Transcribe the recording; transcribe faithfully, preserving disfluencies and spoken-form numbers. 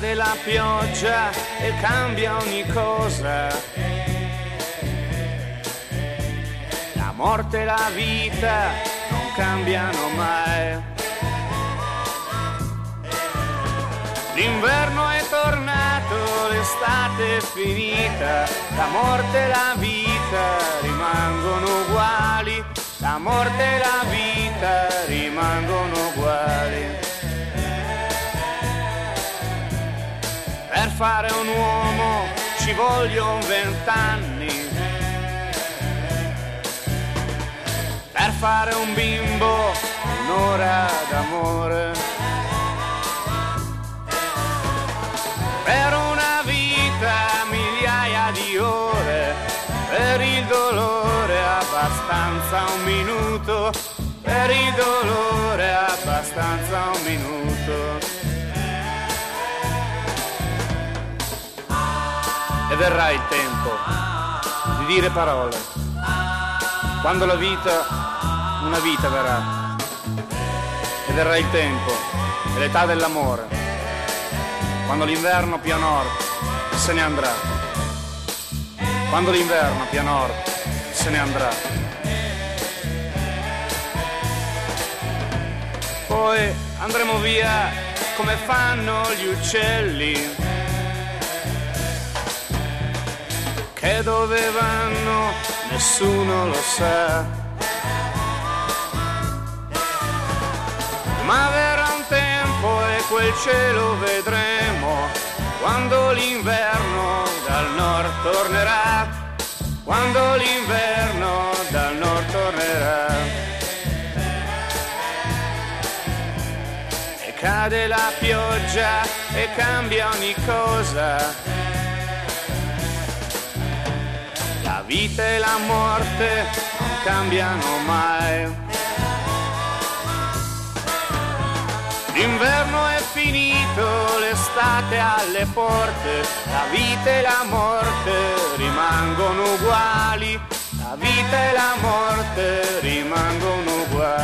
cade la pioggia e cambia ogni cosa. La morte e la vita non cambiano mai. L'inverno è tornato, l'estate è finita, la morte e la vita rimangono uguali, la morte e la vita rimangono uguali. Per fare un uomo ci vogliono vent'anni, per fare un bimbo un'ora d'amore. Per una vita migliaia di ore, per il dolore abbastanza un minuto, per il dolore abbastanza un minuto. E verrà il tempo di dire parole, quando la vita, una vita verrà. E verrà il tempo e l'età dell'amore, quando l'inverno più a nord se ne andrà, quando l'inverno più a nord se ne andrà. Poi andremo via come fanno gli uccelli, che dove vanno nessuno lo sa. Ma verrà un tempo e quel cielo vedremo, quando l'inverno dal nord tornerà, quando l'inverno dal nord tornerà. E cade la pioggia e cambia ogni cosa, la vita e la morte non cambiano mai. L'inverno è finito, l'estate alle porte, la vita e la morte rimangono uguali, la vita e la morte rimangono uguali.